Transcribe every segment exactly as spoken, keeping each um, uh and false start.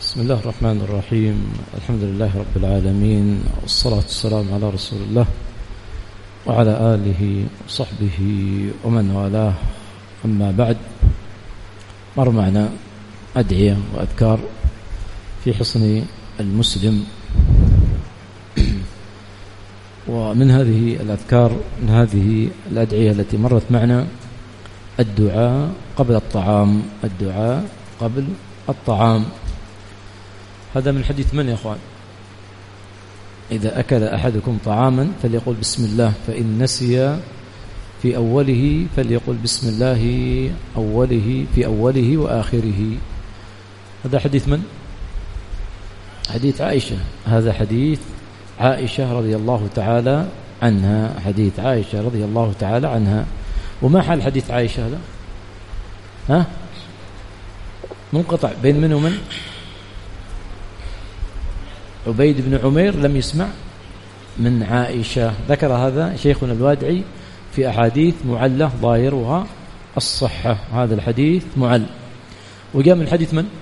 بسم الله الرحمن الرحيم. الحمد لله رب العالمين، والصلاة والسلام على رسول الله وعلى آله وصحبه ومن والاه. أما بعد، مر معنا أدعية وأذكار في حصن المسلم، ومن هذه الأذكار من هذه الأدعية التي مرت معنا الدعاء قبل الطعام. الدعاء قبل الطعام هذا من حديث من يا أخوان؟ إذا أكل أحدكم طعاما فليقول بسم الله، فإن نسي في أوله فليقول بسم الله أوله في أوله وآخره. هذا حديث من؟ حديث عائشة. هذا حديث عائشة رضي الله تعالى عنها. حديث عائشة رضي الله تعالى عنها. وما حال حديث عائشة هذا؟ ها؟ منقطع بين من ومن؟ عبيد بن عمير لم يسمع من عائشة. ذكر هذا شيخنا الوادعي في أحاديث معلة ظاهرها الصحة. هذا الحديث معل. وجاء من حديث من؟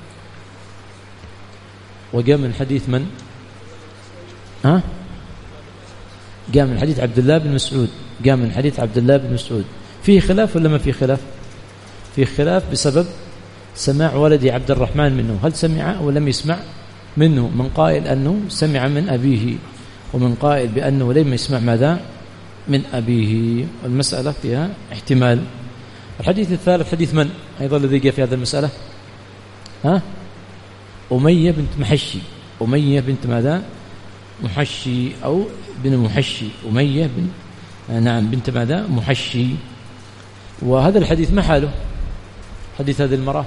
وجاء من حديث من؟ ها؟ جاء من حديث عبد الله بن مسعود. جاء من حديث عبد الله بن مسعود. فيه خلاف ولا ما فيه خلاف؟ فيه خلاف بسبب سماع ولدي عبد الرحمن منه، هل سمع أو لم يسمع منه؟ من قائل أنه سمع من أبيه، ومن قائل بأنه لم يسمع ماذا؟ من أبيه. المسألة فيها احتمال. الحديث الثالث حديث من أيضا الذي جاء في هذا المسألة؟ ها؟ أمية بنت محشي. أمية بنت ماذا؟ محشي أو بن محشي. أمية بن نعم بنت ماذا؟ محشي. وهذا الحديث ما حاله؟ حديث هذه المرأة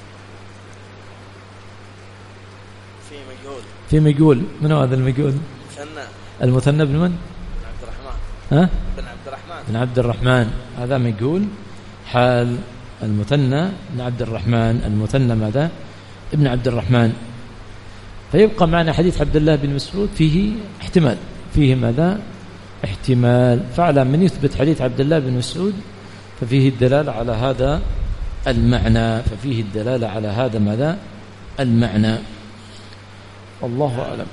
في مجهول. في مجهول. من هو هذا المجهول؟ المثنى. المثنى بن من؟ بن عبد الرحمن. ها؟ بن عبد الرحمن. بن عبد الرحمن. هذا مجهول حال المثنى بن عبد الرحمن. المثنى ماذا؟ ابن عبد الرحمن. فيبقى معنا حديث عبد الله بن مسعود فيه احتمال. فيه ماذا؟ احتمال. فعلى من يثبت حديث عبد الله بن مسعود ففيه الدلالة على هذا المعنى. ففيه الدلالة على هذا ماذا؟ المعنى. والله أعلم.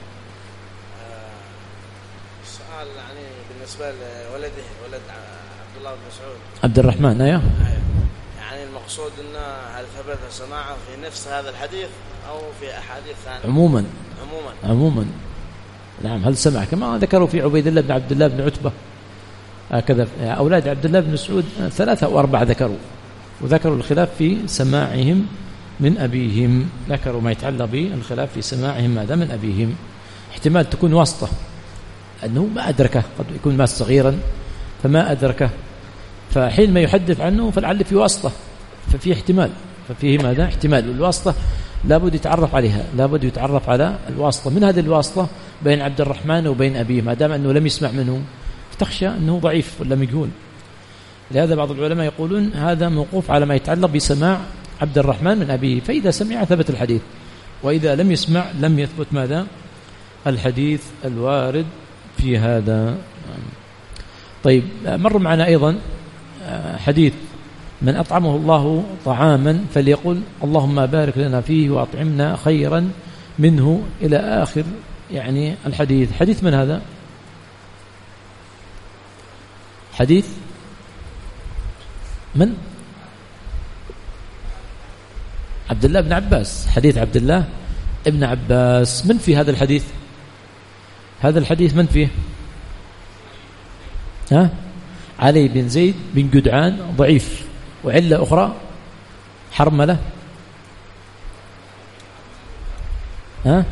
السؤال يعني بالنسبة لولده ولد عبد الله بن مسعود عبد الرحمن. أيوه. يعني المقصود أن هل ثبت سماعه في نفس هذا الحديث أو في أحاديث ثانية؟ عموما عموما عموما نعم. هل سمع كما ذكروا في عبيد الله بن عبد الله بن عتبة. هكذا أولاد عبد الله بن مسعود ثلاثة أو أربعة ذكروا، وذكروا الخلاف في سماعهم من أبيهم. ذكروا ما يتعلق بالخلاف في سماعهم ماذا؟ من أبيهم. احتمال تكون واسطة، أنه ما أدركه، قد يكون مات صغيرا فما أدركه، فحين ما يحدث عنه فلعل في واسطة، ففي احتمال. ففيه ماذا؟ احتمال. والواسطة لابد يتعرف عليها، لابد يتعرف على الواسطة. من هذه الواسطة بين عبد الرحمن وبين أبيه، ما دام أنه لم يسمع منه فتخشى أنه ضعيف ولا مجهول. لهذا بعض العلماء يقولون هذا موقوف على ما يتعلق بسماع عبد الرحمن من أبيه، فإذا سمع ثبت الحديث، وإذا لم يسمع لم يثبت ماذا؟ الحديث الوارد في هذا. طيب، مر معنا أيضا حديث من أطعمه الله طعاما فليقل اللهم بارك لنا فيه وأطعمنا خيرا منه إلى آخر يعني الحديث. حديث من هذا؟ حديث من؟ عبد الله بن عباس. حديث عبد الله ابن عباس. من في هذا الحديث؟ هذا الحديث من فيه؟ ها؟ علي بن زيد بن جدعان ضعيف. وعلة أخرى حرملة. ها؟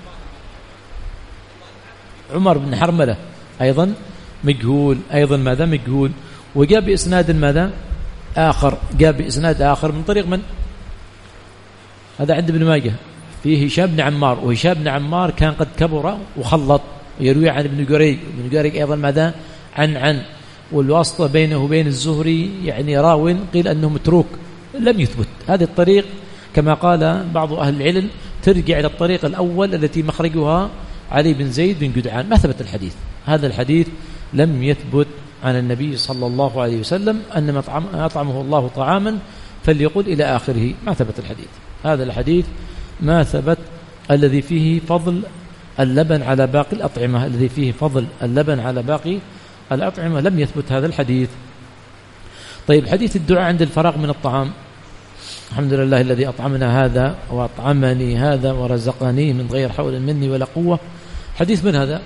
عمر بن حرملة أيضا مجهول. أيضا ماذا؟ مجهول. وجاء بإسناد ماذا؟ آخر. جاء بإسناد آخر من طريق من؟ هذا عند ابن ماجه فيه هشام بن عمار. وهشام بن عمار كان قد كبر وخلط، يروي عن ابن جريج. ابن جريج أيضا ماذا؟ عن عن والواسطة بينه وبين الزهري يعني راو قيل أنه متروك لم يثبت. هذه الطريق كما قال بعض أهل العلم ترجع إلى الطريق الأول التي مخرجها علي بن زيد بن جدعان. ما ثبت الحديث. هذا الحديث لم يثبت عن النبي صلى الله عليه وسلم أن أطعمه الله طعاما فليقل إلى آخره. ما ثبت الحديث. هذا الحديث ما ثبت الذي فيه فضل اللبن على باقي الأطعمة، الذي فيه فضل اللبن على باقي الأطعمة لم يثبت هذا الحديث. طيب حديث الدعاء عند الفراغ من الطعام، الحمد لله الذي أطعمنا هذا وأطعمني هذا ورزقني من غير حول مني ولا قوة، حديث من هذا؟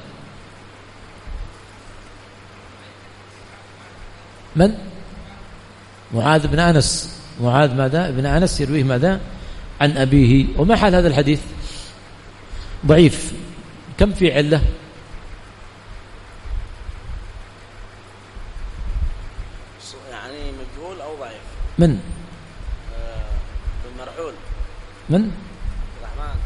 من؟ معاذ بن أنس. معاذ ماذا؟ بن أنس يرويه ماذا؟ عن أبيه. وما حال هذا الحديث؟ ضعيف. كم في علة؟ يعني مجهول أو ضعيف. من؟ آه المرحول. من؟ الرحمن.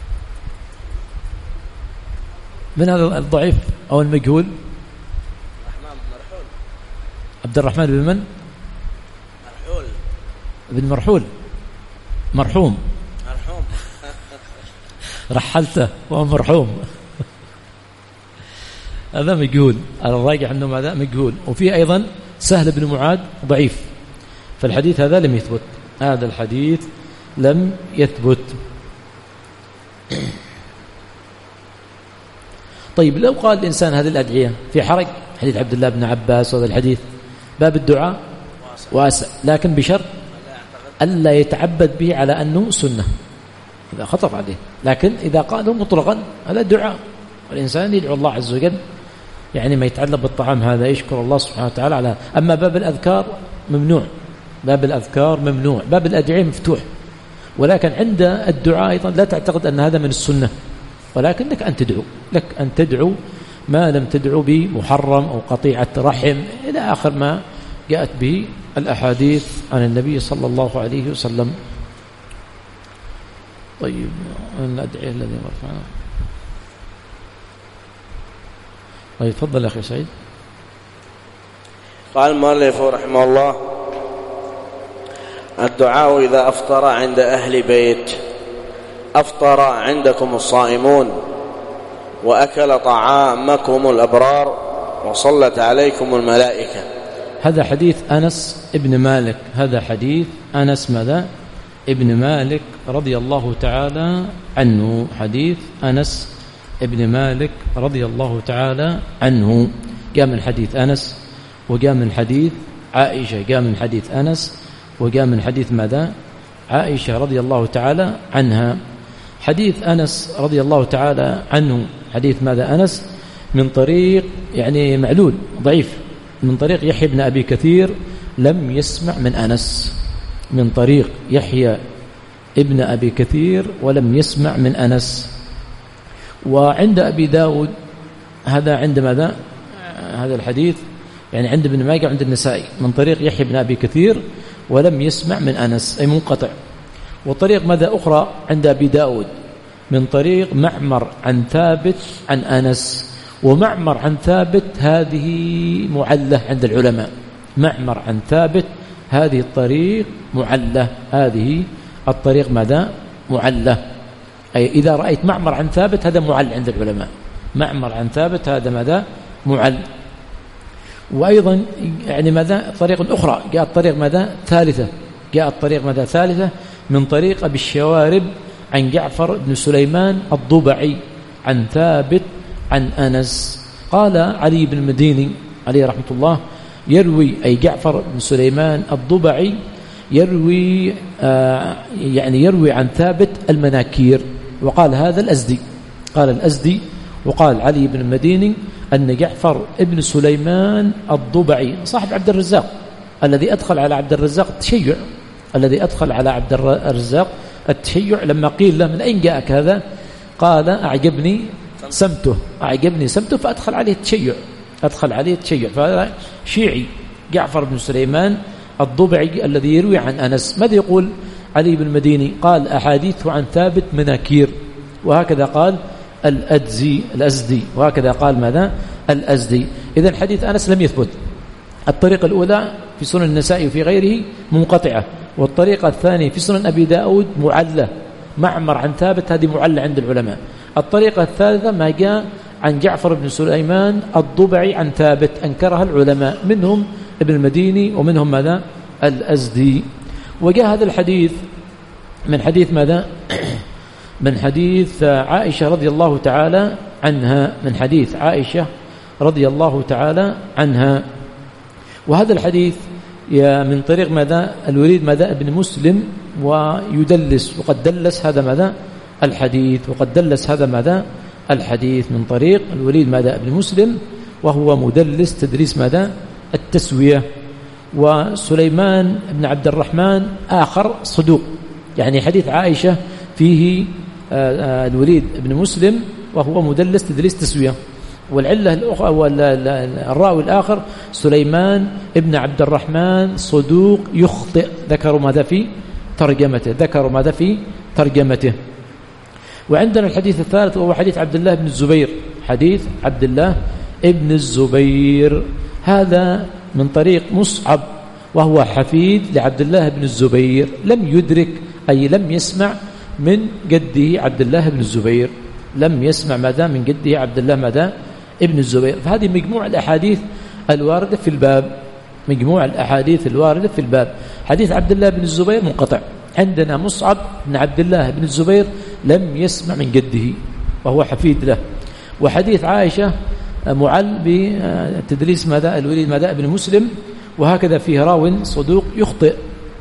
من هذا الضعيف أو المجهول؟ الرحمن بن مرحول. عبد الرحمن بن من؟ مرحول. بن مرحول. مرحوم. مرحوم. رحلته وهو مرحوم. هذا مجهول، الراجح أنه ماذا؟ مجهول. وفيه أيضا سهل بن معاذ ضعيف، فالحديث هذا لم يثبت، هذا الحديث لم يثبت. طيب لو قال الإنسان هذه الأدعية في حرج، حديث عبد الله بن عباس وهذا الحديث باب الدعاء واسع، لكن بشرط ألا يتعبد به على أنه سنة، هذا خطر عليه. لكن إذا قاله مطلقا هذا دعاء، والإنسان يدعو الله عز وجل، يعني ما يتعلق بالطعام هذا يشكر الله سبحانه وتعالى على. أما باب الأذكار ممنوع، باب الأذكار ممنوع، باب الأدعية مفتوح. ولكن عند الدعاء أيضا لا تعتقد أن هذا من السنة، ولكن لك أن تدعو، لك أن تدعو ما لم تدعو بمحرم أو قطيعة رحم إلى آخر ما جاءت به الأحاديث عن النبي صلى الله عليه وسلم. طيب الأدعية الذي مرفعنا. طيب تفضل أخي سعيد. قال المؤلف رحمه الله: الدعاء إذا أفطر عند أهل بيت. أفطر عندكم الصائمون وأكل طعامكم الأبرار وصلت عليكم الملائكة. هذا حديث أنس ابن مالك، هذا حديث أنس ماذا؟ ابن مالك رضي الله تعالى عنه، حديث أنس ابن مالك رضي الله تعالى عنه. جاء من حديث أنس وجاء من حديث عائشة، جاء من حديث أنس وجاء من حديث ماذا؟ عائشة رضي الله تعالى عنها. حديث أنس رضي الله تعالى عنه حديث ماذا؟ أنس من طريق يعني معلول ضعيف، من طريق يحيى بن أبي كثير لم يسمع من أنس، من طريق يحيى ابن أبي كثير ولم يسمع من أنس. وعند أبي داود هذا عند ماذا؟ هذا الحديث يعني عند ابن ماجه وعند النسائي من طريق يحيى بن أبي كثير ولم يسمع من أنس، أي منقطع. وطريق ماذا أخرى عند أبي داود من طريق معمر عن ثابت عن أنس، ومعمر عن ثابت هذه معلة عند العلماء، معمر عن ثابت هذه الطريق معلة، هذه الطريق ماذا؟ معلة، أي إذا رأيت معمر عن ثابت هذا معل عند العلماء، معمر عن ثابت هذا ماذا؟ معل. وأيضا يعني ماذا؟ طريق أخرى جاءت طريق ماذا؟ ثالثة، جاءت طريق ماذا؟ ثالثة من طريق أبي الشوارب عن جعفر بن سليمان الضبعي عن ثابت عن أنس. قال علي بن المديني عليه رحمة الله يروي، أي جعفر بن سليمان الضبعي يروي آه يعني يروي عن ثابت المناكير، وقال هذا الأزدي، قال الأزدي. وقال علي بن المديني أن جعفر بن سليمان الضبعي صاحب عبد الرزاق الذي أدخل على عبد الرزاق التشيع، الذي أدخل على عبد الرزاق التشيع لما قيل له من أين جاءك هذا؟ قال أعجبني سمته، أعجبني سمته فأدخل عليه التشيع، أدخل عليه التشيع. فهذا شيعي جعفر بن سليمان الضبعي الذي يروي عن أنس. ماذا يقول علي بن المديني؟ قال أحاديثه عن ثابت مناكير، وهكذا قال الأزدي الأزدي وهكذا قال ماذا؟ الأزدي. إذن حديث أنس لم يثبت. الطريقة الأولى في سنن النسائي وفي غيره منقطعة، والطريقة الثانية في سنن أبي داود معلة، معمر عن ثابت هذه معلة عند العلماء. الطريقة الثالثة ما جاء عن جعفر بن سليمان الضبعي عن ثابت أنكرها العلماء، منهم ابن المديني ومنهم ماذا؟ الأزدي. وجاء هذا الحديث من حديث ماذا؟ من حديث عائشة رضي الله تعالى عنها من حديث عائشة رضي الله تعالى عنها. وهذا الحديث من طريق ماذا الوليد ماذا ابن مسلم ويدلس، وقد دلس هذا ماذا الحديث وقد دلس هذا ماذا الحديث من طريق الوليد ماذا ابن مسلم، وهو مدلس تدريس ماذا التسوية. وسليمان بن عبد الرحمن آخر صدوق، يعني حديث عائشة فيه الوليد بن مسلم وهو مدلس تدريس تسوية. والعلة الأخرى والراوي الآخر سليمان ابن عبد الرحمن صدوق يخطئ، ذكروا ماذا في ترجمته ذكروا ماذا في ترجمته. وعندنا الحديث الثالث وهو حديث عبد الله بن الزبير حديث عبد الله ابن الزبير، هذا من طريق مصعب وهو حفيد لعبد الله بن الزبير، لم يدرك أي لم يسمع من جده عبد الله بن الزبير، لم يسمع ماذا من جده عبد الله ماذا ابن الزبير. فهذه مجموع الأحاديث الواردة في الباب مجموع الأحاديث الواردة في الباب. حديث عبد الله بن الزبير منقطع، عندنا مصعب بن عبد الله بن الزبير لم يسمع من جده وهو حفيد له. وحديث عائشة معل بتدليس ماذا الوليد ماذا ابن مسلم، وهكذا فيه راو صدوق يخطئ.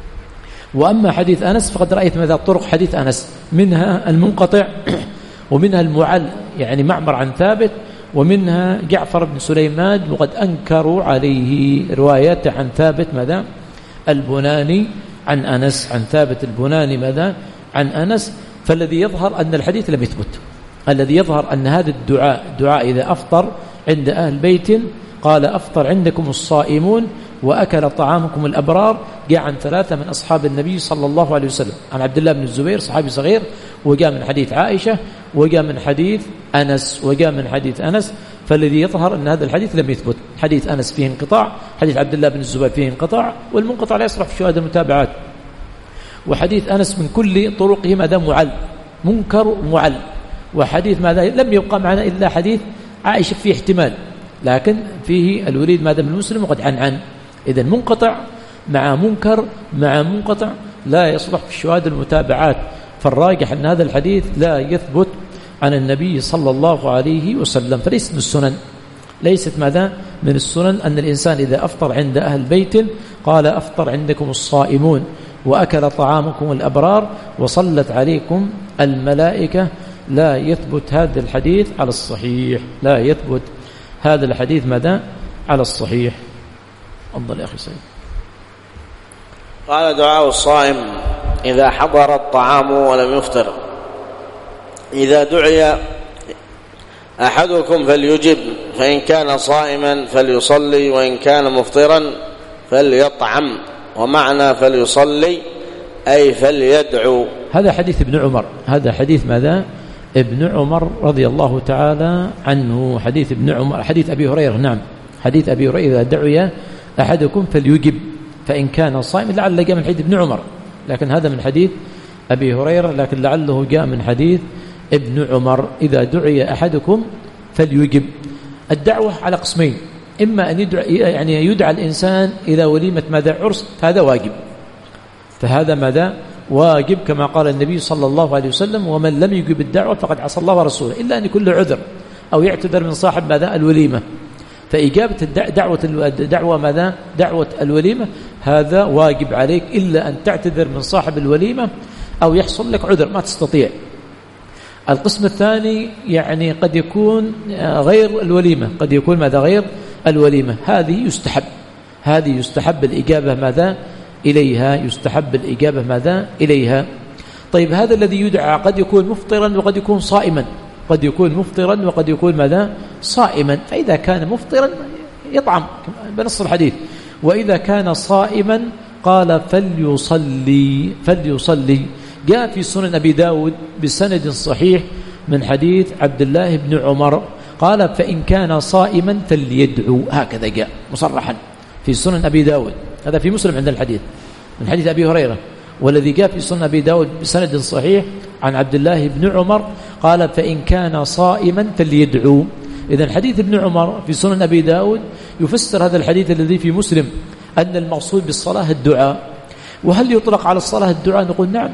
وأما حديث أنس فقد رأيت ماذا طرق حديث أنس، منها المنقطع ومنها المعل يعني معمر عن ثابت، ومنها جعفر بن سليمان وقد أنكروا عليه روايات عن ثابت ماذا البناني عن أنس عن ثابت البناني ماذا عن أنس. فالذي يظهر أن الحديث لم يثبت، الذي يظهر أن هذا الدعاء دعاء إذا أفطر عند أهل بيت قال أفطر عندكم الصائمون وأكل طعامكم الأبرار، جاء عن ثلاثة من أصحاب النبي صلى الله عليه وسلم، عن عبد الله بن الزبير صحابي صغير، وجاء من حديث عائشة، وجاء من حديث أنس وجاء من حديث أنس. فالذي يظهر أن هذا الحديث لم يثبت، حديث أنس فيه انقطاع، حديث عبد الله بن الزبير فيه انقطاع، والمنقطع لا يصرف في شهادة المتابعات. وحديث أنس من كل طرقه ماذا معل منكر معل. وحديث ماذا لم يبقى معنا إلا حديث عائشة فيه احتمال، لكن فيه الوليد ماذا من مسلم وقد عن عن إذن منقطع مع منكر مع منقطع لا يصلح في الشهادة المتابعات. فالراجح أن هذا الحديث لا يثبت عن النبي صلى الله عليه وسلم، فليست من السنن ليست ماذا من السنن أن الإنسان إذا أفطر عند أهل بيت قال أفطر عندكم الصائمون وأكل طعامكم الأبرار وصلت عليكم الملائكة. لا يثبت هذا الحديث على الصحيح، لا يثبت هذا الحديث ماذا على الصحيح. أفضل يا أخي سيد. قال دعاء الصائم إذا حضر الطعام ولم يفطر: إذا دعي أحدكم فليجب، فإن كان صائما فليصلي، وإن كان مفطرا فليطعم. ومعنى فليصلي أي فليدعو. هذا حديث ابن عمر، هذا حديث ماذا ابن عمر رضي الله تعالى عنه، حديث ابن عمر حديث أبي هريرة. نعم حديث أبي هريرة: إذا دعي أحدكم فليجب فإن كان صائما. لعل جاء من حديث ابن عمر، لكن هذا من حديث أبي هريرة، لكن لعله جاء من حديث ابن عمر: إذا دعي أحدكم فليجب. الدعوة على قسمين: إما أن يدعى يعني يدعى الإنسان إلى وليمة ماذا عرس، هذا واجب، فهذا ماذا واجب كما قال النبي صلى الله عليه وسلم: ومن لم يجب الدعوة فقد عصى الله ورسوله، إلا أن يكون له عذر أو يعتذر من صاحب ماذا الوليمة. فإجابة الدعوة الدعوة ماذا دعوة الوليمة هذا واجب عليك، إلا أن تعتذر من صاحب الوليمة أو يحصل لك عذر ما تستطيع. القسم الثاني يعني قد يكون غير الوليمة، قد يكون ماذا غير الوليمة، هذه يستحب هذه يستحب الإجابة ماذا إليها يستحب الإجابة ماذا إليها. طيب هذا الذي يدعى قد يكون مفطرا وقد يكون صائما، قد يكون مفطرا وقد يكون ماذا صائما. فإذا كان مفطرا يطعم بنص الحديث، وإذا كان صائما قال فليصلي فليصلي. جاء في سنن أبي داود بسند صحيح من حديث عبد الله بن عمر قال: فإن كان صائما فليدعو. هكذا جاء مصرحا في سنن أبي داود، هذا في مسلم عند الحديث من حديث أبي هريرة. والذي جاء في سنن أبي داود بسند صحيح عن عبد الله بن عمر قال: فإن كان صائما فليدعو. إذن حديث ابن عمر في سنن أبي داود يفسر هذا الحديث الذي في مسلم أن المقصود بالصلاة الدعاء. وهل يطلق على الصلاة الدعاء؟ نقول نعم،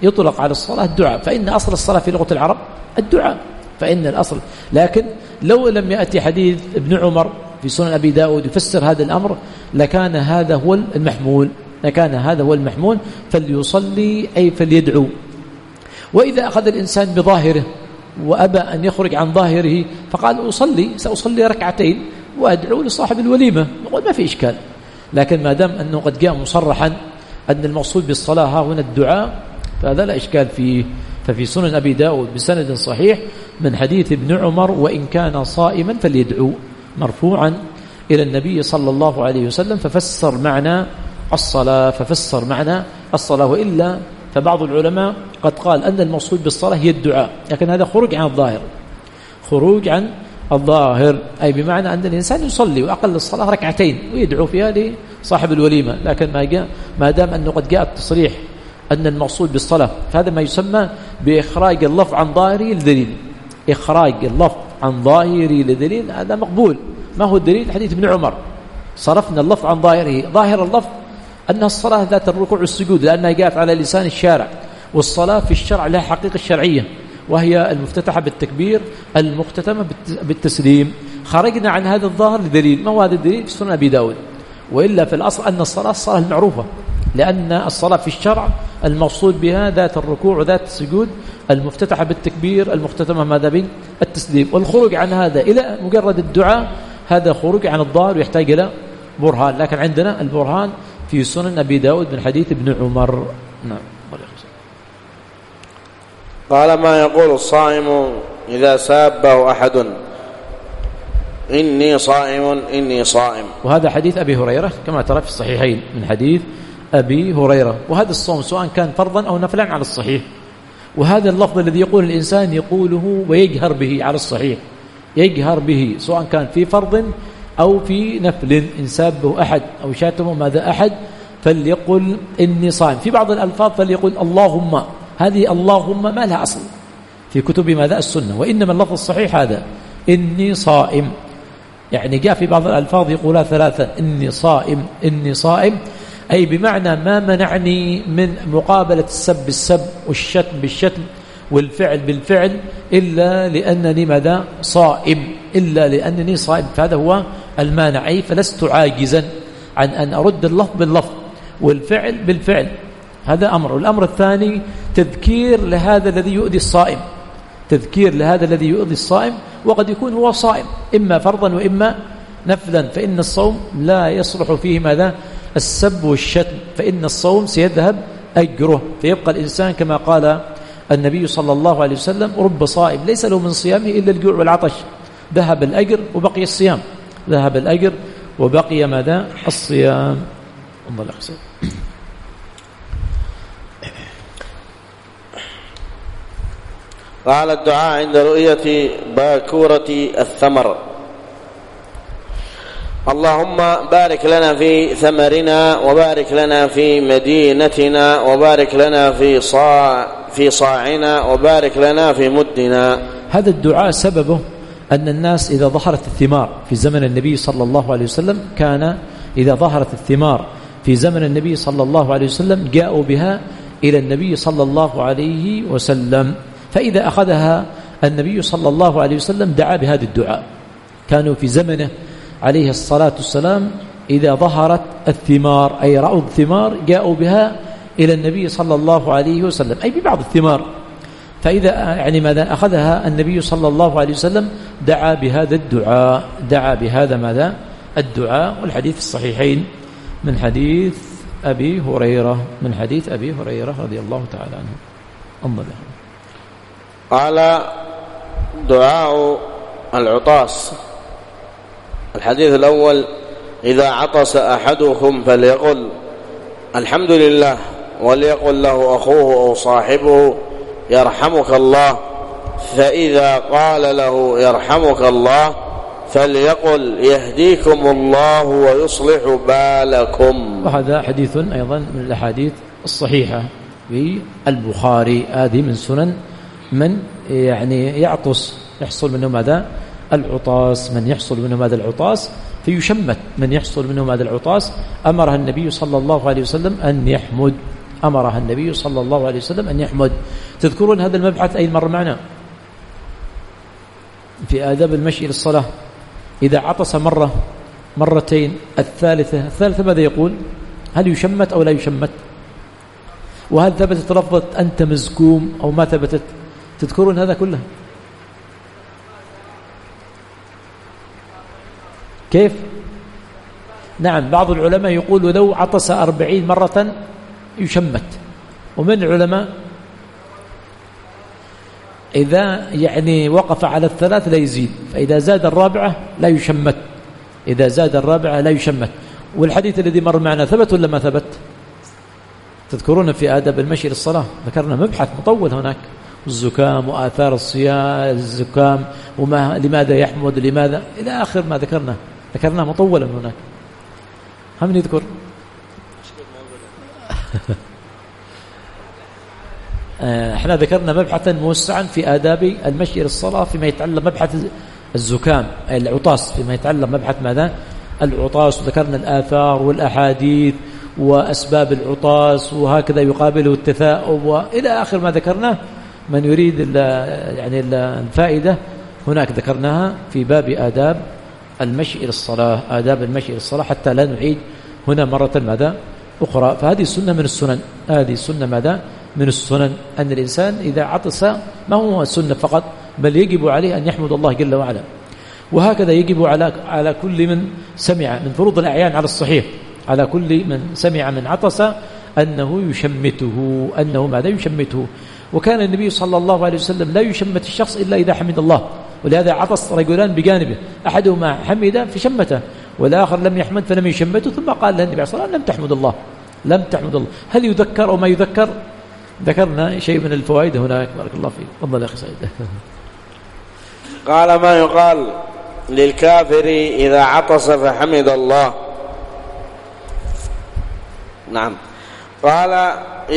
يطلق على الصلاة الدعاء، فإن أصل الصلاة في لغة العرب الدعاء، فإن الأصل. لكن لو لم يأتي حديث ابن عمر في سنن أبي داود يفسر هذا الأمر لكان هذا هو المحمول، لكان هذا هو المحمول، فليصلي أي فليدعو. وإذا أخذ الإنسان بظاهره وأبى أن يخرج عن ظاهره فقال أصلي سأصلي ركعتين وأدعو لصاحب الوليمة، نقول ما في إشكال. لكن ما دام أنه قد جاء مصرحا أن المقصود بالصلاة ها هنا الدعاء فهذا لا إشكال فيه. ففي سنن أبي داود بسند صحيح من حديث ابن عمر وإن كان صائما فليدعو، مرفوعا إلى النبي صلى الله عليه وسلم، ففسر معنى الصلاة ففسر معنى الصلاة. وإلا فبعض العلماء قد قال أن المقصود بالصلاة هي الدعاء، لكن هذا خروج عن الظاهر، خروج عن الظاهر، أي بمعنى أن الإنسان يصلي وأقل الصلاة ركعتين ويدعو فيها لصاحب الوليمة. لكن ما جاء ما دام أنه قد جاء التصريح أن المقصود بالصلاة فهذا ما يسمى بإخراج اللفظ عن ظاهره للدليل. إخراج اللفظ عن ظاهره للدليل هذا مقبول. ما هو الدليل؟ حديث ابن عمر صرفنا اللفظ عن ظاهره. ظاهر اللفظ أنها الصلاة ذات الركوع والسجود لأنها جاءت على لسان الشارع، والصلاة في الشرع لها حقيقة الشرعية وهي المفتتحة بالتكبير المختتمة بالتسليم. خرجنا عن هذا الظاهر لدليل. ما هو هذا الدليل؟ في سنن أبي داود. وإلا في الأصل أن الصلاة الصلاة المعروفة، لأن الصلاة في الشرع المقصود بها ذات الركوع وذات السجود المفتتحة بالتكبير المختتمة ماذا بالتسليم. والخروج عن هذا إلى مجرد الدعاء هذا خروج عن الظاهر ويحتاج إلى برهان. لكن عندنا البرهان في سنن أبي داود من حديث ابن عمر. نعم. قال ما يقول الصائم إذا سابه أحد إني صائم إني صائم. وهذا حديث أبي هريرة كما ترى في الصحيحين من حديث أبي هريرة. وهذا الصوم سواء كان فرضا أو نفلا على الصحيح. وهذا اللفظ الذي يقول الإنسان يقوله ويجهر به على الصحيح، يجهر به سواء كان في فرض أو في نفل. إن سابه أحد أو شاتمه ماذا أحد فليقل إني صائم. في بعض الألفاظ فليقل اللهم. هذه اللهم ما لها أصل في كتب ماذا السنة، وإنما اللفظ الصحيح هذا إني صائم. يعني جاء في بعض الألفاظ يقولها ثلاثة إني صائم إني صائم، أي بمعنى ما منعني من مقابلة السب بالسب والشتم بالشتم والفعل بالفعل إلا لأنني ماذا صائم، إلا لأنني صائم. فهذا هو المانع، أي فلست عاجزا عن أن أرد اللفظ باللفظ والفعل بالفعل. هذا أمر. والأمر الثاني تذكير لهذا الذي يؤذي الصائم، تذكير لهذا الذي يؤذي الصائم، وقد يكون هو صائم إما فرضا وإما نفلا، فإن الصوم لا يصلح فيه ماذا السب والشتم، فإن الصوم سيذهب أجره. فيبقى الإنسان كما قال النبي صلى الله عليه وسلم رب صائم ليس له من صيامه إلا الجوع والعطش، ذهب الأجر وبقي الصيام، ذهب الأجر وبقي ماذا الصيام. الله يحسن. قال الدعاء عند رؤية باكورة الثمر. اللهم بارك لنا في ثمرنا وبارك لنا في مدينتنا وبارك لنا في صاع في صاعنا وبارك لنا في مدنا. هذا الدعاء سببه أن الناس إذا ظهرت الثمار في زمن النبي صلى الله عليه وسلم كان إذا ظهرت الثمار في زمن النبي صلى الله عليه وسلم جاءوا بها إلى النبي صلى الله عليه وسلم، فإذا أخذها النبي صلى الله عليه وسلم دعا بهذا الدعاء. كانوا في زمنه عليه الصلاة والسلام إذا ظهرت الثمار أي رأوا الثمار جاءوا بها إلى النبي صلى الله عليه وسلم، أي ببعض الثمار. فإذا يعني ماذا أخذها النبي صلى الله عليه وسلم دعا بهذا الدعاء، دعا بهذا ماذا الدعاء. والحديث الصحيحين من حديث أبي هريرة، من حديث أبي هريرة رضي الله تعالى عنه. انظر قال دعاء العطاس. الحديث الأول إذا عطس أحدكم فليقل الحمد لله وليقل له أخوه أو صاحبه يرحمك الله، فإذا قال له يرحمك الله فليقل يهديكم الله ويصلح بالكم. وهذا حديث أيضا من الأحاديث الصحيحة في البخاري. هذه من سنن من يعني يعطس يحصل منه ماذا العطاس، من يحصل منه ماذا العطاس فيشمت، من يحصل منه ماذا العطاس أمرها النبي صلى الله عليه وسلم أن يحمد أمرها النبي صلى الله عليه وسلم أن يحمد. تذكرون هذا المبحث أي مرة معنا في آداب المشي للصلاة؟ إذا عطس مرة مرتين الثالثة الثالثة ماذا يقول؟ هل يشمت أو لا يشمت؟ وهل ثبتت لفظة أنت مزكوم أو ما ثبتت؟ تذكرون هذا كله؟ كيف؟ نعم، بعض العلماء يقول لو عطس أربعين مرة يشمت، ومن العلماء إذا يعني وقف على الثلاث لا يزيد، فإذا زاد الرابعة لا يشمت، إذا زاد الرابعة لا يشمت. والحديث الذي مر معنا ثبت ولا ما ثبت؟ تذكرون في آداب المشي للصلاة ذكرنا مبحث مطول هناك، الزكام وآثار الصيام الزكام وما لماذا يحمد لماذا إلى آخر ما ذكرنا، ذكرناه مطولا هناك. هم نذكر احنا ذكرنا مبحثا موسعا في آداب المشي للصلاة فيما يتعلق مبحث الزكام العطاس، فيما يتعلق مبحث ماذا؟ العطاس، وذكرنا الآثار والأحاديث وأسباب العطاس، وهكذا يقابله التثاؤب وإلى آخر ما ذكرناه. من يريد يعني الفائدة هناك ذكرناها في باب آداب المشي إلى الصلاة، آداب المشي إلى الصلاة، حتى لا نعيد هنا مرة ماذا أخرى. فهذه السنة من السنن، هذه السنة ماذا من السنن، أن الإنسان إذا عطس ما هو السنة فقط، بل يجب عليه أن يحمد الله جل وعلا. وهكذا يجب على على كل من سمع من فروض الأعيان على الصحيح، على كل من سمع من عطس أنه يشمته، أنه ماذا يشمته. وكان النبي صلى الله عليه وسلم لا يشمت الشخص إلا إذا حمد الله، ولهذا عطس رجلان بجانبه، أحدهما حمد فشمته والآخر لم يحمد فلم يشمته، ثم قال له النبي صلى الله عليه وسلم لم تحمد الله، لم تحمد الله. هل يذكر أو ما يذكر؟ ذكرنا شيء من الفوائد هناك. بارك الله فيك. تفضل يا أخي سعيد. قال ما يقال للكافر إذا عطس فحمد الله؟ نعم. قال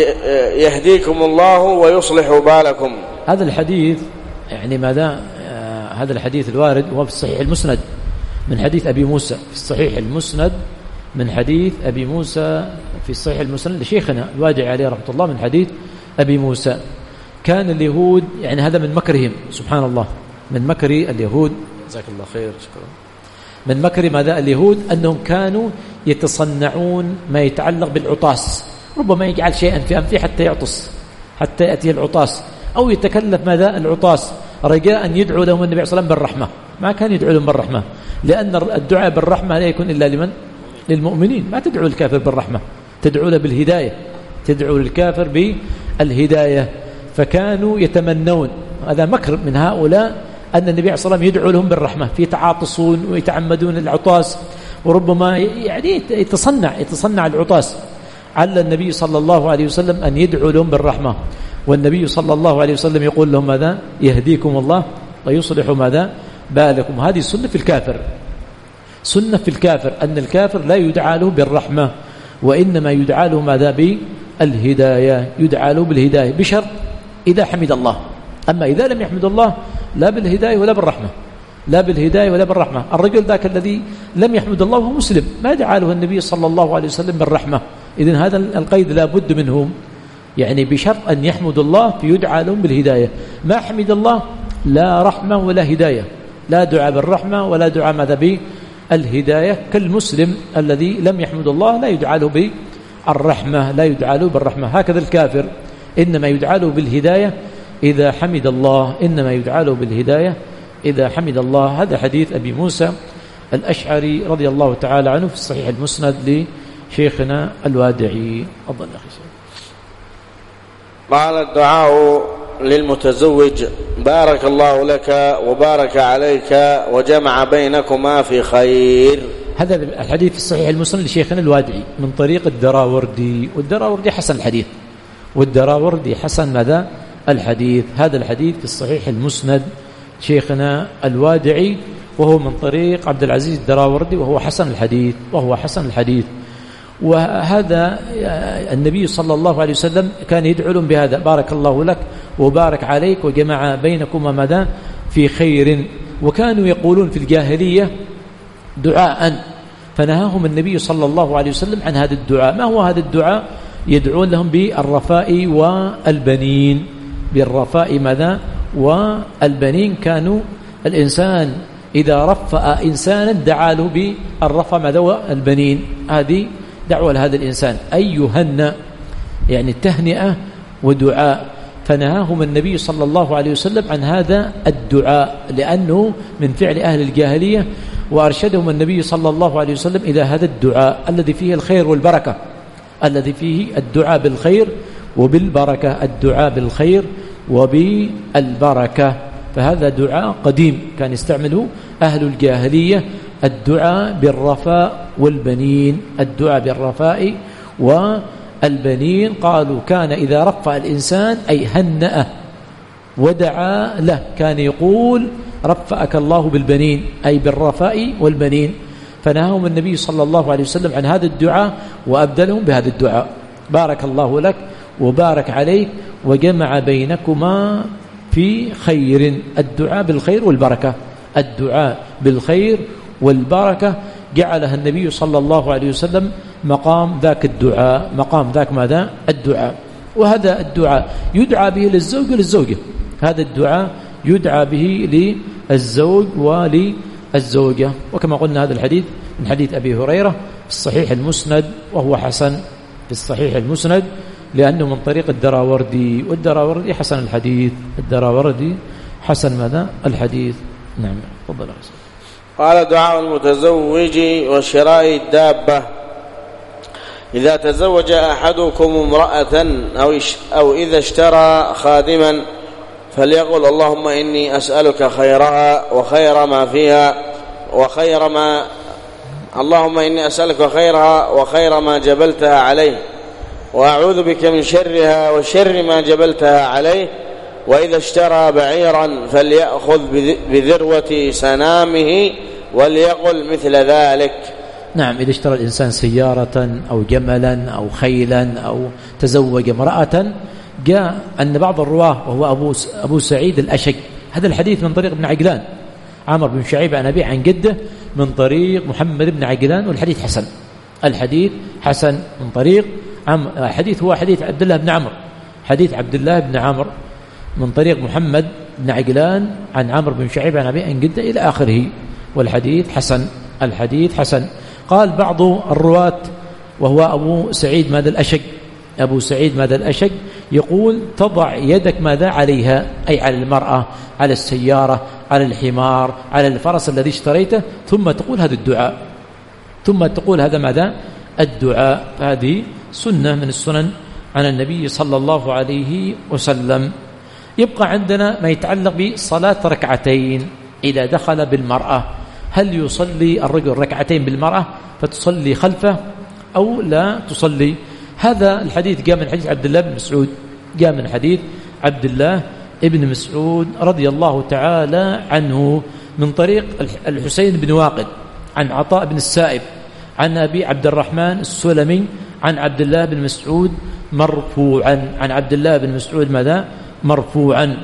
يهديكم الله ويصلح بالكم. هذا الحديث يعني ماذا آه هذا الحديث الوارد هو في الصحيح المسند من حديث أبي موسى، في الصحيح المسند من حديث أبي موسى في الصحيح المسند لشيخنا الوادعي عليه رحمة الله من حديث أبي موسى. كان اليهود يعني هذا من مكرهم سبحان الله، من مكر اليهود، جزاك الله خير شكرا، من مكر ماذا اليهود أنهم كانوا يتصنعون ما يتعلق بالعطاس، ربما يجعل شيئا في أنفه حتى يعطس، حتى يأتي العطاس، أو يتكلف ماذا العطاس رجاء أن يدعو لهم النبي صلى الله عليه وسلم بالرحمة. ما كان يدعو لهم بالرحمة، لأن الدعاء بالرحمة لا يكون إلا لمن؟ للمؤمنين. ما تدعو الكافر بالرحمة، تدعو له بالهداية، تدعو للكافر بالهداية. فكانوا يتمنون، هذا مكر من هؤلاء، أن النبي صلى الله عليه وسلم يدعو لهم بالرحمة، فيتعاطسون ويتعمدون العطاس، وربما يعني يتصنع يتصنع العطاس. على النبي صلى الله عليه وسلم أن يدعو لهم بالرحمة، والنبي صلى الله عليه وسلم يقول لهم ماذا؟ يهديكم الله ويصلح ماذا بالكم. هذه سنة في الكافر، سنة في الكافر، أن الكافر لا يدعى له بالرحمة، وإنما يدعى له ماذا؟ بالهداية، يدعى له بالهداية بشرط إذا حمد الله. أما إذا لم يحمد الله لا بالهداية ولا بالرحمة، لا بالهداية ولا بالرحمة. الرجل ذاك الذي لم يحمد الله وهو مسلم ما دعا له النبي صلى الله عليه وسلم بالرحمة. إذن هذا القيد لا بد منه، يعني بشرط أن يحمد الله فيدعى لهم بالهداية. ما حمد الله لا رحمة ولا هداية، لا دعاء بالرحمة ولا دعاء ماذا بالهداية. كالمسلم الذي لم يحمد الله لا يدعى له بالرحمة، لا يدعى له بالرحمة. هكذا الكافر إنما يدعى له بالهداية إذا حمد الله، إنما يدعى له بالهداية إذا حمد الله. هذا حديث أبي موسى الأشعري رضي الله تعالى عنه في الصحيح المسند لشيخنا الوادعي. أفضل يا أخي. قال الدعاء للمتزوج بارك الله لك وبارك عليك وجمع بينكما في خير. هذا الحديث في الصحيح المسند لشيخنا الوادعي من طريق الدراوردي، والدراوردي حسن الحديث، والدراوردي حسن ماذا الحديث. هذا الحديث في الصحيح المسند شيخنا الوادعي، وهو من طريق عبد العزيز الدراوردي، وهو حسن الحديث، وهو حسن الحديث. وهذا النبي صلى الله عليه وسلم كان يدعو لهم بهذا: بارك الله لك وبارك عليك وجمع بينكما ماذا في خير. وكانوا يقولون في الجاهلية دعاء، فنهاهم النبي صلى الله عليه وسلم عن هذا الدعاء. ما هو هذا الدعاء؟ يدعون لهم بالرفاء والبنين، بالرفاء ماذا والبنين. كانوا الإنسان إذا رفأ إنسانا دعا له بالرفع ماذا والبنين، هذه دعوة لهذا الإنسان أي يهنأ، يعني التهنئة ودعاء. فنهاهم النبي صلى الله عليه وسلم عن هذا الدعاء لأنه من فعل أهل الجاهلية، وأرشدهم النبي صلى الله عليه وسلم إلى هذا الدعاء الذي فيه الخير والبركة، الذي فيه الدعاء بالخير وبالبركة، الدعاء بالخير وبالبركة. فهذا دعاء قديم كان يستعمله أهل الجاهلية، الدعاء بالرفاء والبنين، الدعاء بالرفاء والبنين. قالوا كان إذا رفع الإنسان أي هنأه ودعا له كان يقول رفأك الله بالبنين، أي بالرفاء والبنين. فنهاهم النبي صلى الله عليه وسلم عن هذا الدعاء وأبدلهم بهذا الدعاء: بارك الله لك وبارك عليك وجمع بينكما في خير. الدعاء بالخير والبركة، الدعاء بالخير والبركة جعلها النبي صلى الله عليه وسلم مقام ذاك الدعاء، مقام ذاك ماذا الدعاء. وهذا الدعاء يدعى به للزوج وللزوجة، هذا الدعاء يدعى به للزوج وللزوجة. وكما قلنا هذا الحديث من حديث أبي هريرة في الصحيح المسند، وهو حسن في الصحيح المسند لأنه من طريق الدراوردي، والدراوردي حسن الحديث، الدراوردي حسن ماذا الحديث. نعم تفضل. قال: دعاء المتزوج وشراء الدابة: إذا تزوج أحدكم امرأة أو, أو إذا اشترى خادما فليقل: اللهم إني أسألك خيرها وخير ما فيها وخير ما اللهم إني أسألك خيرها وخير ما جبلتها عليه، وأعوذ بك من شرها وشر ما جبلتها عليه. وإذا اشترى بعيرا فليأخذ بذروة سنامه وليقل مثل ذلك. نعم، إذا اشترى الإنسان سيارة أو جملا أو خيلا أو تزوج امرأة، جاء أن بعض الرواه وهو أبو, أبو سعيد الأشج، هذا الحديث من طريق ابن عجلان، عمر بن شعيب عن أبيه عن جده من طريق محمد بن عجلان، والحديث حسن، الحديث حسن من طريق عم الحديث هو حديث عبد الله بن عمرو، حديث عبد الله بن عمرو من طريق محمد بن عجلان عن عمرو بن شعيب عن أبيه عن جده إلى آخره، والحديث حسن، الحديث حسن. قال بعض الرواة وهو أبو سعيد ماذا الأشج، أبو سعيد ماذا الأشج يقول: تضع يدك ماذا عليها، أي على المرأة، على السيارة، على الحمار، على الفرس الذي اشتريته، ثم تقول هذا الدعاء، ثم تقول هذا ماذا الدعاء. هذه سنة من السنن عن النبي صلى الله عليه وسلم. يبقى عندنا ما يتعلق بصلاة ركعتين إذا دخل بالمرأة، هل يصلي الرجل ركعتين بالمرأة فتصلي خلفه أو لا تصلي؟ هذا الحديث جاء من حديث عبد الله بن مسعود، جاء من حديث عبد الله بن مسعود رضي الله تعالى عنه من طريق الحسين بن واقد عن عطاء بن السائب عن أبي عبد الرحمن السلمي عن عبد الله بن مسعود مرفوعا، عن عبد الله بن مسعود ماذا مرفوعا.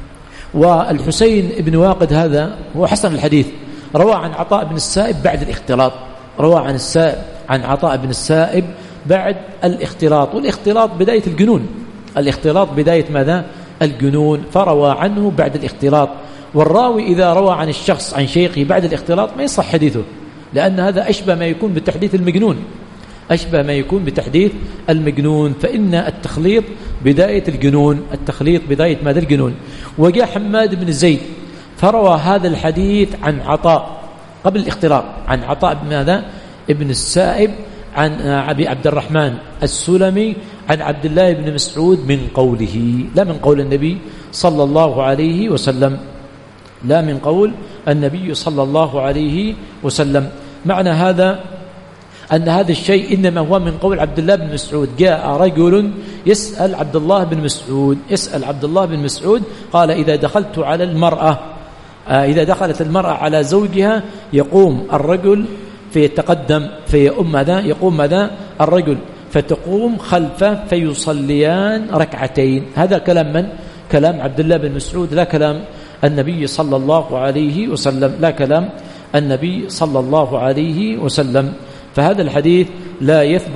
والحسين بن واقد هذا هو حسن الحديث، روى عن عطاء بن السائب بعد الاختلاط، روى عن السائب عن عطاء بن السائب بعد الاختلاط، والاختلاط بداية الجنون، الاختلاط بداية ماذا الجنون، فروى عنه بعد الاختلاط. والراوي إذا روى عن الشخص عن شيخه بعد الاختلاط ما يصح حديثه، لأن هذا أشبه ما يكون بتحديث المجنون، أشبه ما يكون بتحديث المجنون، فإن التخليط بداية الجنون، التخليط بداية ماذا الجنون. وجاء حماد بن زيد فروى هذا الحديث عن عطاء قبل الاختلاط، عن عطاء بن ماذا ابن السائب عن أبي عبد الرحمن السلمي عن عبد الله بن مسعود من قوله، لا من قول النبي صلى الله عليه وسلم، لا من قول النبي صلى الله عليه وسلم. معنى هذا أن هذا الشيء إنما هو من قول عبد الله بن مسعود. جاء رجل يسأل عبد الله بن مسعود، يسأل عبد الله بن مسعود قال: إذا دخلت على المرأة، إذا دخلت المرأة على زوجها يقوم الرجل فيتقدم فيؤم ماذا يقوم ماذا الرجل فتقوم خلفه فيصليان ركعتين. هذا كلام من؟ كلام عبد الله بن مسعود، لا كلام النبي صلى الله عليه وسلم، لا كلام النبي صلى الله عليه وسلم. فهذا الحديث لا يثبت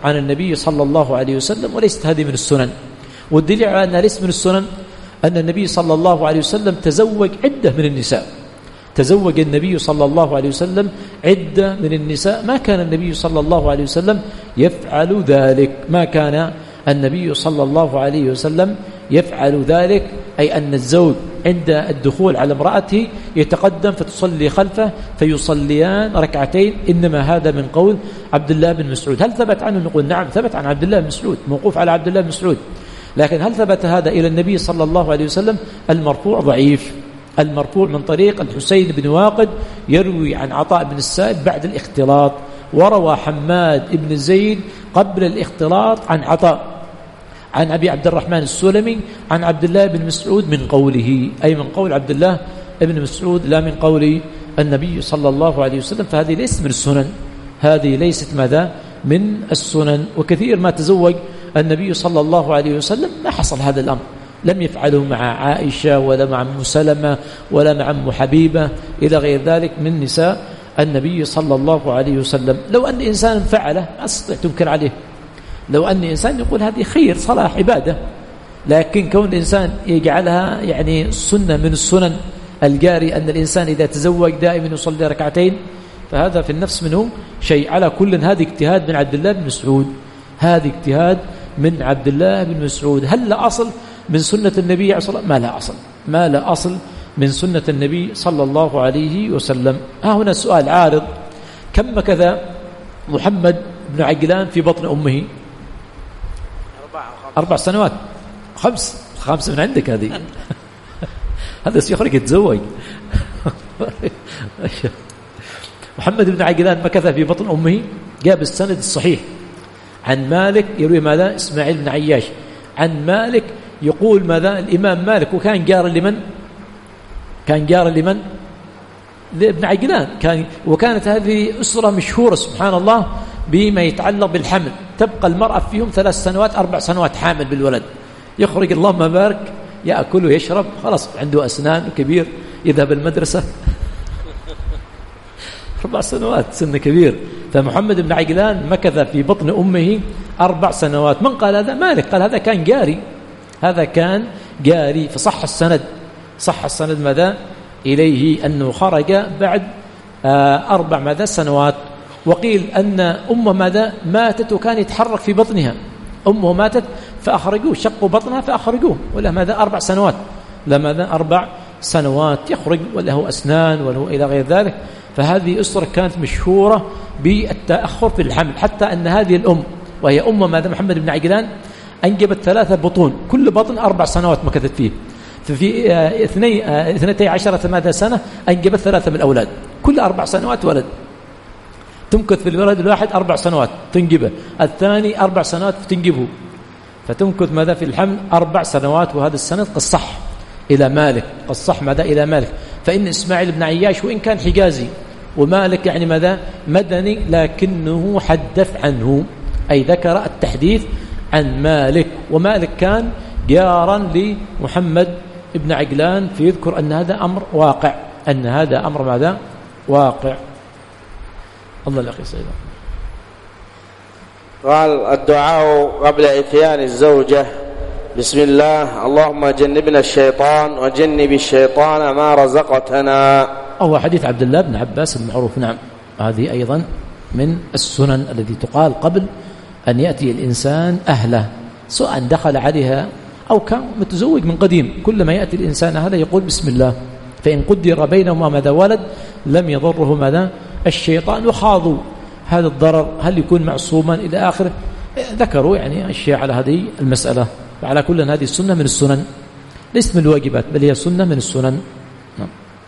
عن النبي صلى الله عليه وسلم، وليست هذه من السنن. والدليل على أنها ليست من السنن أن النبي صلى الله عليه وسلم تزوج عدة من النساء. تزوج النبي صلى الله عليه وسلم عدة من النساء، ما كان النبي صلى الله عليه وسلم يفعل ذلك، ما كان النبي صلى الله عليه وسلم يفعل ذلك، أي أن الزوج عند الدخول على امرأته يتقدم فتصلي خلفه فيصليان ركعتين. إنما هذا من قول عبد الله بن مسعود. هل ثبت عنه؟ نقول نعم ثبت عن عبد الله بن مسعود، موقوف على عبد الله بن مسعود. لكن هل ثبت هذا إلى النبي صلى الله عليه وسلم؟ المرفوع ضعيف. المرفوع من طريق الحسين بن واقد يروي عن عطاء بن السائب بعد الاختلاط، وروى حماد بن زيد قبل الاختلاط عن عطاء عن أبي عبد الرحمن السلمي عن عبد الله بن مسعود من قوله، أي من قول عبد الله بن مسعود لا من قول النبي صلى الله عليه وسلم. فهذه ليست من السنن، هذه ليست ماذا من السنن. وكثير ما تزوج النبي صلى الله عليه وسلم ما حصل هذا الأمر، لم يفعله مع عائشة ولا مع أم سلمة ولا مع أم حبيبة إلى غير ذلك من نساء النبي صلى الله عليه وسلم. لو أن إنسان فعله ما استطيع تنكر عليه، لو أن إنسان يقول هذه خير صلاح عبادة، لكن كون الإنسان يجعلها يعني سنة من السنن الجاري أن الإنسان إذا تزوج دائما يصلي ركعتين، فهذا في النفس منه شيء. على كل هذه اجتهاد من عبد الله بن مسعود، هذه اجتهاد من عبد الله بن مسعود. هل لا أصل من سنة النبي عليه الصلاة والسلام؟ ما لا أصل، ما لا أصل من سنة النبي صلى الله عليه وسلم. ها هنا سؤال عارض: كم مكث محمد بن عجلان في بطن أمه؟ أربع سنوات. خمس خمس من عندك هذه. هذا سيخرج يتزوج. محمد بن عجلان مكث في بطن أمه، جاب السند الصحيح عن مالك يروي ماذا؟ إسماعيل بن عياش عن مالك يقول ماذا؟ الإمام مالك، وكان جار لمن؟ كان جار لمن؟ لابن عجلان. كان وكانت هذه أسرة مشهورة سبحان الله بما يتعلق بالحمل، تبقى المرأة فيهم ثلاث سنوات أربع سنوات حامل بالولد، يخرج اللهم بارك يأكل ويشرب، خلاص عنده أسنان كبير، يذهب المدرسة. أربع سنوات سن كبير. فمحمد بن عجلان مكث في بطن أمه أربع سنوات. من قال هذا؟ مالك قال هذا كان جاري، هذا كان جاري. فصح السند، صح السند ماذا إليه أنه خرج بعد أربع ماذا سنوات. وقيل أن أمه ماذا ماتت وكان يتحرك في بطنها، أمه ماتت فأخرجوه، شقوا بطنها فأخرجوه، ولا ماذا أربع سنوات، لا ماذا أربع سنوات يخرج وله أسنان وله إلى غير ذلك. فهذه أسرة كانت مشهورة بالتأخر في الحمل، حتى أن هذه الأم وهي أم ماذا محمد بن عجلان أنجبت ثلاثة بطون، كل بطن أربع سنوات مكثت فيه. ففي اثني اثنتي عشرة ماذا سنة أنجبت ثلاثة من الأولاد، كل أربع سنوات ولد. تمكث في الولد الواحد أربع سنوات تنجبه، الثاني أربع سنوات تنجبه، فتمكث ماذا في الحمل أربع سنوات. وهذا السند قد صح إلى مالك، قد صح ماذا إلى مالك. فإن إسماعيل بن عياش وإن كان حجازي ومالك يعني ماذا مدني، لكنه حدث عنه، أي ذكر التحديث عن مالك. ومالك كان جارا لمحمد بن عجلان، فيذكر أن هذا أمر واقع، أن هذا أمر ماذا واقع. الله الأخي سيدنا. قال الدعاء قبل إتيان الزوجة: بسم الله اللهم جنبنا الشيطان وجنب الشيطان ما رزقتنا. أو حديث عبد الله بن عباس المعروف. نعم، هذه أيضا من السنن التي تقال قبل أن يأتي الإنسان أهله، سواء دخل عليها أو كان متزوج من قديم، كل ما يأتي الإنسان هذا يقول بسم الله، فإن قدر بينهما ماذا ولد لم يضره ماذا الشيطان. وخاضوا هذا الضرر هل يكون معصوما إلى آخره، ذكروا يعني أشياء على هذه المسألة. فعلى كل هذه السنة من السنن، ليست من الواجبات بل هي سنة من السنن. نعم.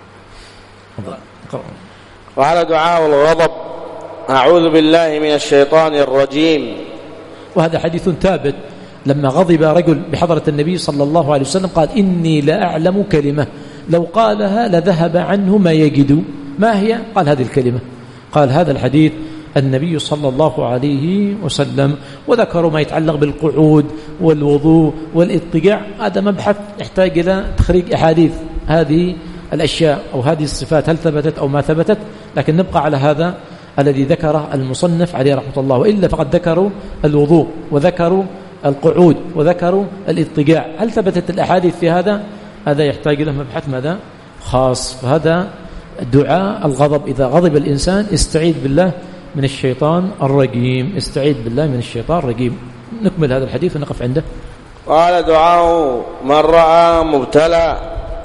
وعلى دعاء الغضب: أعوذ بالله من الشيطان الرجيم. وهذا حديث ثابت، لما غضب رجل بحضرة النبي صلى الله عليه وسلم قال: إني لا أعلم كلمة لو قالها لذهب عنه ما يجد. ما هي؟ قال هذه الكلمة. قال هذا الحديث النبي صلى الله عليه وسلم. وذكروا ما يتعلق بالقعود والوضوء والاضطجاع، هذا مبحث يحتاج إلى تخريج أحاديث هذه الأشياء أو هذه الصفات هل ثبتت أو ما ثبتت، لكن نبقى على هذا الذي ذكره المصنف عليه رحمة الله، وإلا فقد ذكروا الوضوء وذكروا القعود وذكروا الاضطجاع. هل ثبتت الأحاديث في هذا؟ هذا يحتاج له مبحث ماذا خاص. فهذا دعاء الغضب، إذا غضب الإنسان استعيذ بالله من الشيطان الرجيم، استعيذ بالله من الشيطان الرجيم. نكمل هذا الحديث ونقف عنده. قال دعاء من رأى مبتلى: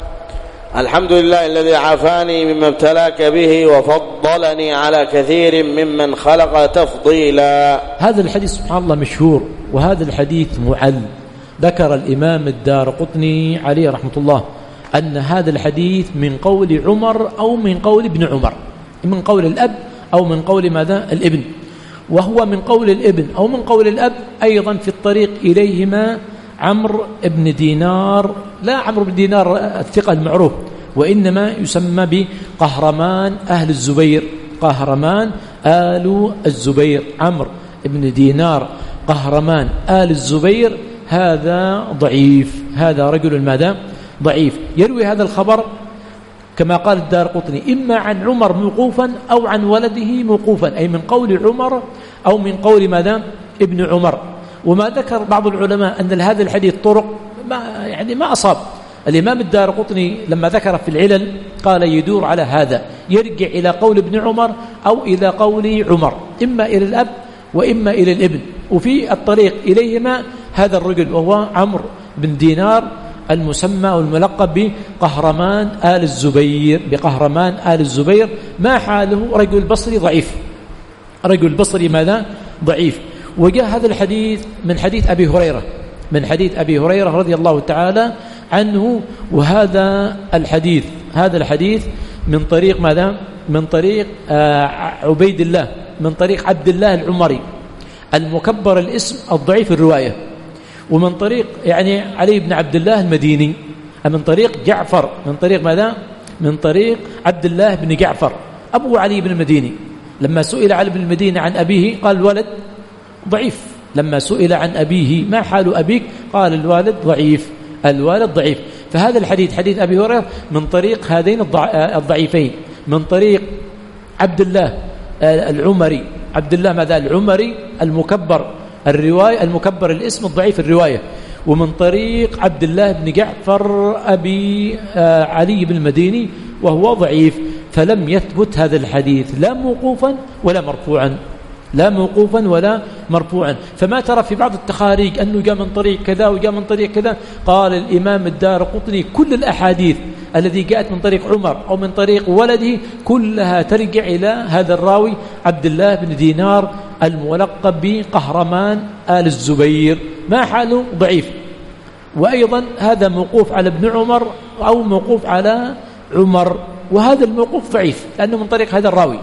الحمد لله الذي عافاني مما ابتلاك به وفضلني على كثير ممن خلق تفضيلا. هذا الحديث سبحان الله مشهور، وهذا الحديث معل. ذكر الإمام الدارقطني عليه رحمة الله أن هذا الحديث من قول عمر أو من قول ابن عمر، من قول الأب أو من قول ماذا الابن، وهو من قول الابن أو من قول الأب أيضا في الطريق إليهما عمرو بن دينار، لا عمرو بن دينار الثقة المعروف، وإنما يسمى بقهرمان أهل الزبير، قهرمان آل الزبير، عمرو بن دينار قهرمان آل الزبير. هذا ضعيف، هذا رجل ماذا ضعيف، يروي هذا الخبر كما قال الدارقطني إما عن عمر موقوفا أو عن ولده موقوفا، أي من قول عمر أو من قول ماذا ابن عمر. وما ذكر بعض العلماء أن هذا الحديث طرق ما يعني ما أصاب. الإمام الدارقطني لما ذكر في العلل قال يدور على هذا، يرجع إلى قول ابن عمر أو إلى قول عمر، إما إلى الأب وإما إلى الابن، وفي الطريق إليهما هذا الرجل وهو عمرو بن دينار المسمى والملقب بقهرمان آل الزبير، بقهرمان آل الزبير. ما حاله؟ رجل بصري ضعيف، رجل بصري ماذا ضعيف. وجاء هذا الحديث من حديث أبي هريرة، من حديث أبي هريرة رضي الله تعالى عنه. وهذا الحديث هذا الحديث من طريق ماذا؟ من طريق آه عبيد الله، من طريق عبد الله العمري المكبر الاسم الضعيف الرواية، ومن طريق يعني علي بن عبد الله المديني، من طريق جعفر، من طريق ماذا؟ من طريق عبد الله بن جعفر أبو علي بن المديني. لما سئل علي بن المديني عن أبيه قال الولد ضعيف. لما سئل عن أبيه ما حال أبيك قال الوالد ضعيف، الوالد ضعيف. فهذا الحديث حديث أبي هريرة من طريق هذين الضعيفين، من طريق عبد الله العمري، عبد الله ماذا العمري المكبر الرواية، المكبر الاسم الضعيف الرواية، ومن طريق عبد الله بن جعفر أبي علي بن المديني وهو ضعيف. فلم يثبت هذا الحديث لا موقوفا ولا مرفوعا، لا موقوفا ولا مرفوعا. فما ترى في بعض التخاريج أنه جاء من طريق كذا وجاء من طريق كذا. قال الإمام الدارقطني كل الأحاديث التي جاءت من طريق عمر أو من طريق ولده كلها ترجع إلى هذا الراوي عبد الله بن دينار الملقب بقهرمان آل الزبير، ما حاله ضعيف. وأيضا هذا موقوف على ابن عمر أو موقوف على عمر، وهذا الموقوف ضعيف لأنه من طريق هذا الراوي.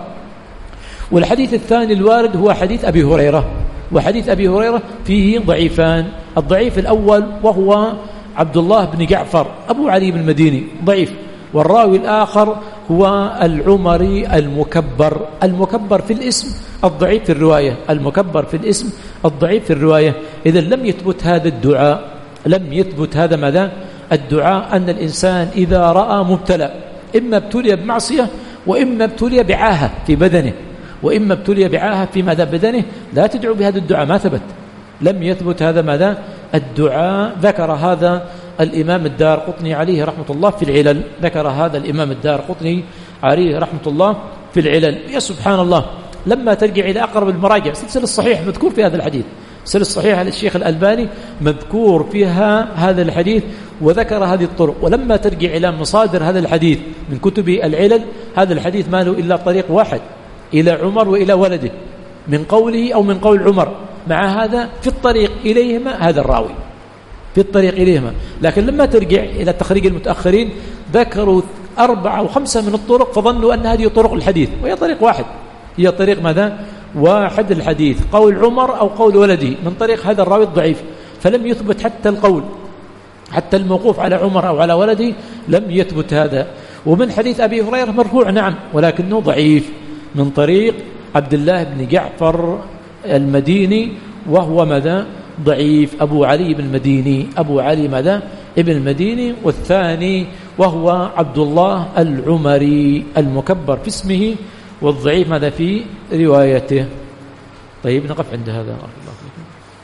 والحديث الثاني الوارد هو حديث أبي هريرة، وحديث أبي هريرة فيه ضعيفان. الضعيف الأول وهو عبد الله بن جعفر أبو علي بن المديني ضعيف، والراوي الآخر هو العمري المكبر، المكبر في الاسم الضعيف في الرواية، المكبر في الاسم الضعيف في الرواية. إذا لم يثبت هذا الدعاء، لم يثبت هذا ماذا الدعاء أن الإنسان إذا رأى مبتلى، إما ابتلي بمعصية وإما ابتلي بعاهة في بدنه، وإما ابتلي بعاهة في ماذا بدنه، لا تدعو بهذا الدعاء، ما ثبت، لم يثبت هذا ماذا الدعاء. ذكر هذا الإمام الدارقطني عليه رحمة الله في العلل، ذكر هذا الإمام الدارقطني عليه رحمة الله في العلل. يا سبحان الله، لما ترجع إلى أقرب المراجع سلسلة الصحيح مذكور في هذا الحديث، سلسلة الصحيح للشيخ الألباني مذكور فيها هذا الحديث وذكر هذه الطرق. ولما ترجع إلى مصادر هذا الحديث من كتب العلل، هذا الحديث ما له إلا طريق واحد إلى عمر وإلى ولده من قوله أو من قول عمر، مع هذا في الطريق إليهما هذا الراوي في الطريق إليهما. لكن لما ترجع إلى تخريج المتأخرين ذكروا أربعة أو خمسة من الطرق فظنوا أن هذه طرق الحديث، وهي طريق واحد، هي طريق ماذا واحد الحديث، قول عمر أو قول ولده من طريق هذا الراوي الضعيف. فلم يثبت حتى القول، حتى الموقوف على عمر أو على ولده لم يثبت هذا. ومن حديث أبي هريرة مرفوع نعم، ولكنه ضعيف من طريق عبد الله بن جعفر المديني وهو ماذا ضعيف، أبو علي بن المديني، أبو علي ماذا ابن المديني. والثاني وهو عبد الله العمري المكبر في اسمه والضعيف ماذا في روايته. طيب نقف عند هذا.